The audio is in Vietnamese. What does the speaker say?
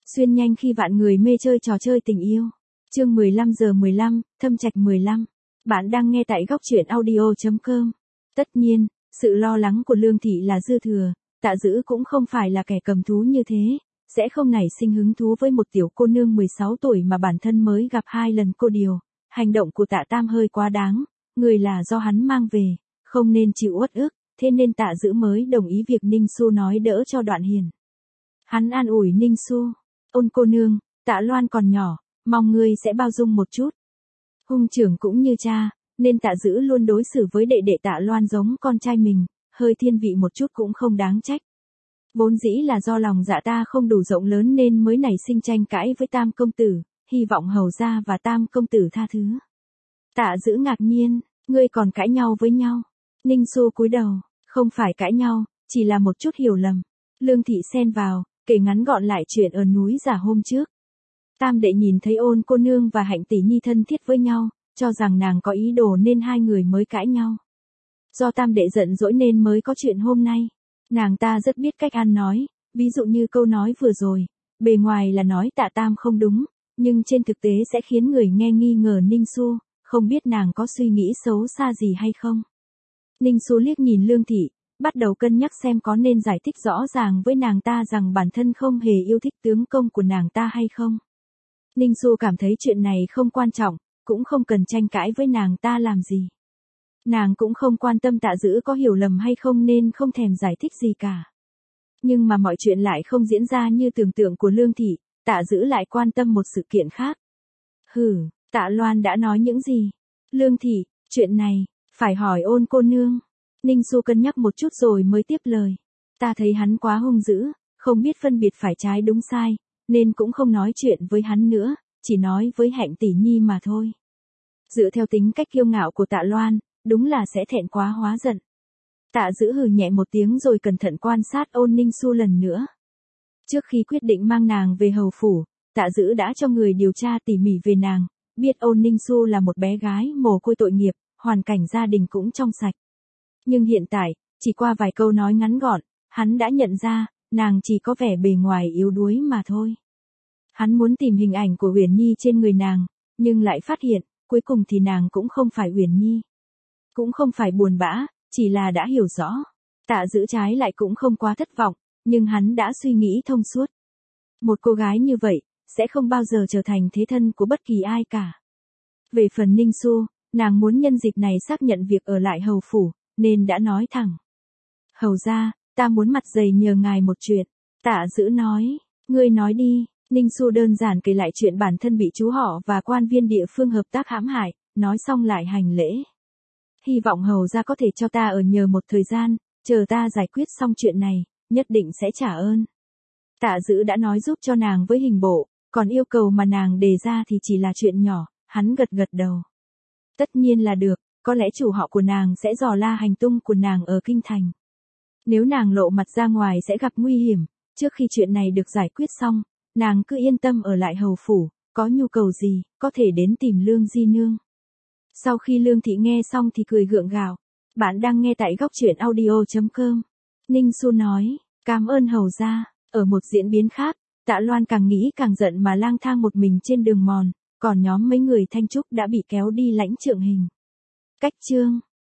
Xuyên nhanh khi vạn người mê chơi trò chơi tình yêu. Chương 15:15, Thâm Trạch 15. Bạn đang nghe tại góc truyện audio.com. Tất nhiên, sự lo lắng của Lương Thị là dư thừa, Tạ Dữ cũng không phải là kẻ cầm thú như thế, sẽ không nảy sinh hứng thú với một tiểu cô nương 16 tuổi mà bản thân mới gặp 2 lần cô điều. Hành động của Tạ Tam hơi quá đáng, người là do hắn mang về, không nên chịu uất ức, thế nên Tạ Dữ mới đồng ý việc Ninh Xu nói đỡ cho Đoạn Hiền. Hắn an ủi Ninh Xu, ôn cô nương, Tạ Loan còn nhỏ, mong ngươi sẽ bao dung một chút. Hung trưởng cũng như cha, nên Tạ Dữ luôn đối xử với đệ đệ Tạ Loan giống con trai mình, hơi thiên vị một chút cũng không đáng trách. Vốn dĩ là do lòng dạ ta không đủ rộng lớn nên mới nảy sinh tranh cãi với Tam công tử, hy vọng hầu gia và Tam công tử tha thứ. Tạ Dữ ngạc nhiên, ngươi còn cãi nhau với nhau. Ninh Xu cúi đầu, không phải cãi nhau, chỉ là một chút hiểu lầm. Lương Thị xen vào, kể ngắn gọn lại chuyện ở núi Giả hôm trước. Tam đệ nhìn thấy Ôn cô nương và Hạnh tỷ nhi thân thiết với nhau, cho rằng nàng có ý đồ nên hai người mới cãi nhau. Do Tam đệ giận dỗi nên mới có chuyện hôm nay. Nàng ta rất biết cách ăn nói, ví dụ như câu nói vừa rồi, bề ngoài là nói Tạ Tam không đúng, nhưng trên thực tế sẽ khiến người nghe nghi ngờ Ninh Xu, không biết nàng có suy nghĩ xấu xa gì hay không. Ninh Xu liếc nhìn Lương Thị, bắt đầu cân nhắc xem có nên giải thích rõ ràng với nàng ta rằng bản thân không hề yêu thích tướng công của nàng ta hay không. Ninh Xu cảm thấy chuyện này không quan trọng, cũng không cần tranh cãi với nàng ta làm gì. Nàng cũng không quan tâm Tạ Dữ có hiểu lầm hay không nên không thèm giải thích gì cả. Nhưng mà mọi chuyện lại không diễn ra như tưởng tượng của Lương Thị, Tạ Dữ lại quan tâm một sự kiện khác. Tạ Loan đã nói những gì? Lương Thị, chuyện này, phải hỏi Ôn cô nương. Ninh Xu cân nhắc một chút rồi mới tiếp lời. Ta thấy hắn quá hung dữ, không biết phân biệt phải trái đúng sai, nên cũng không nói chuyện với hắn nữa, chỉ nói với Hạnh tỷ nhi mà thôi. Dựa theo tính cách kiêu ngạo của Tạ Loan, đúng là sẽ thẹn quá hóa giận. Tạ Dữ hừ nhẹ một tiếng rồi cẩn thận quan sát Ôn Ninh Xu lần nữa. Trước khi quyết định mang nàng về hầu phủ, Tạ Dữ đã cho người điều tra tỉ mỉ về nàng, biết Ôn Ninh Xu là một bé gái mồ côi tội nghiệp, hoàn cảnh gia đình cũng trong sạch. Nhưng hiện tại, chỉ qua vài câu nói ngắn gọn, hắn đã nhận ra, nàng chỉ có vẻ bề ngoài yếu đuối mà thôi. Hắn muốn tìm hình ảnh của Uyển Nhi trên người nàng, nhưng lại phát hiện, cuối cùng thì nàng cũng không phải Uyển Nhi. Cũng không phải buồn bã, chỉ là đã hiểu rõ. Tạ Dữ trái lại cũng không quá thất vọng, nhưng hắn đã suy nghĩ thông suốt. Một cô gái như vậy, sẽ không bao giờ trở thành thế thân của bất kỳ ai cả. Về phần Ninh Xu, nàng muốn nhân dịp này xác nhận việc ở lại hầu phủ, nên đã nói thẳng. Hầu gia, ta muốn mặt dày nhờ ngài một chuyện. Tạ Dữ nói, ngươi nói đi. Ninh Xu đơn giản kể lại chuyện bản thân bị chú họ và quan viên địa phương hợp tác hãm hại, nói xong lại hành lễ. Hy vọng hầu gia có thể cho ta ở nhờ một thời gian, chờ ta giải quyết xong chuyện này, nhất định sẽ trả ơn. Tạ Dữ đã nói giúp cho nàng với hình bộ, còn yêu cầu mà nàng đề ra thì chỉ là chuyện nhỏ, hắn gật gật đầu. Tất nhiên là được, có lẽ chủ họ của nàng sẽ dò la hành tung của nàng ở kinh thành. Nếu nàng lộ mặt ra ngoài sẽ gặp nguy hiểm, trước khi chuyện này được giải quyết xong, nàng cứ yên tâm ở lại hầu phủ, có nhu cầu gì, có thể đến tìm Lương di nương. Sau khi Lương Thị nghe xong thì cười gượng gạo. Bạn đang nghe tại góc truyện audio.com. Ninh Xu nói, cảm ơn hầu gia. Ở một diễn biến khác, Tạ Loan càng nghĩ càng giận mà lang thang một mình trên đường mòn, còn nhóm mấy người Thanh Trúc đã bị kéo đi lãnh trượng hình. Cách chương